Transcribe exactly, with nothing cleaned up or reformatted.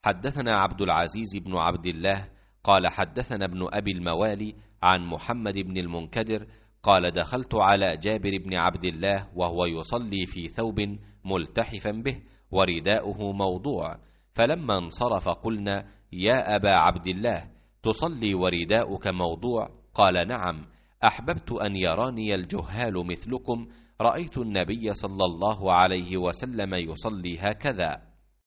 حدثنا عبد العزيز بن عبد الله قال حدثنا ابن أبي الموالي عن محمد بن المنكدر قال دخلت على جابر بن عبد الله وهو يصلي في ثوب ملتحفا به ورداؤه موضوع، فلما انصرف قلنا: يا أبا عبد الله، تصلي ورداؤك موضوع؟ قال: نعم، أحببت أن يراني الجهال مثلكم، رأيت النبي صلى الله عليه وسلم يصلي هكذا.